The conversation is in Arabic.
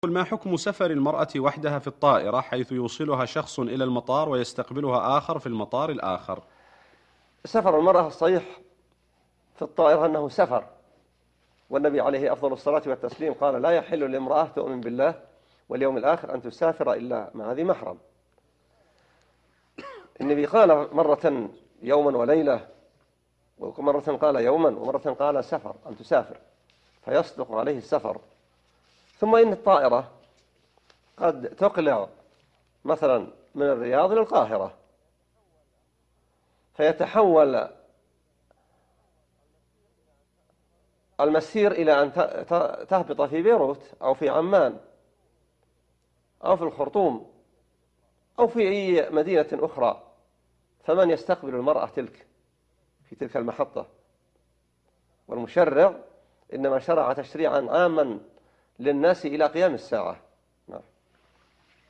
ما حكم سفر المرأة وحدها في الطائرة حيث يوصلها شخص إلى المطار ويستقبلها آخر في المطار الآخر؟ سفر المرأة الصحيح في الطائرة أنه سفر، والنبي عليه أفضل الصلاة والتسليم قال: لا يحل لامرأة تؤمن بالله واليوم الآخر أن تسافر إلا مع ذي محرم. النبي قال مرة يوما وليلة، ومرة قال يوما، ومرة قال سفر، أن تسافر، فيصدق عليه السفر. ثم إن الطائرة قد تقلع مثلا من الرياض إلى القاهرة، فيتحول المسير إلى أن تهبط في بيروت أو في عمان أو في الخرطوم أو في أي مدينة أخرى، فمن يستقبل المرأة في تلك المحطة؟ والمشرع إنما شرع تشريعا عاما للناس إلى قيام الساعة. نعم.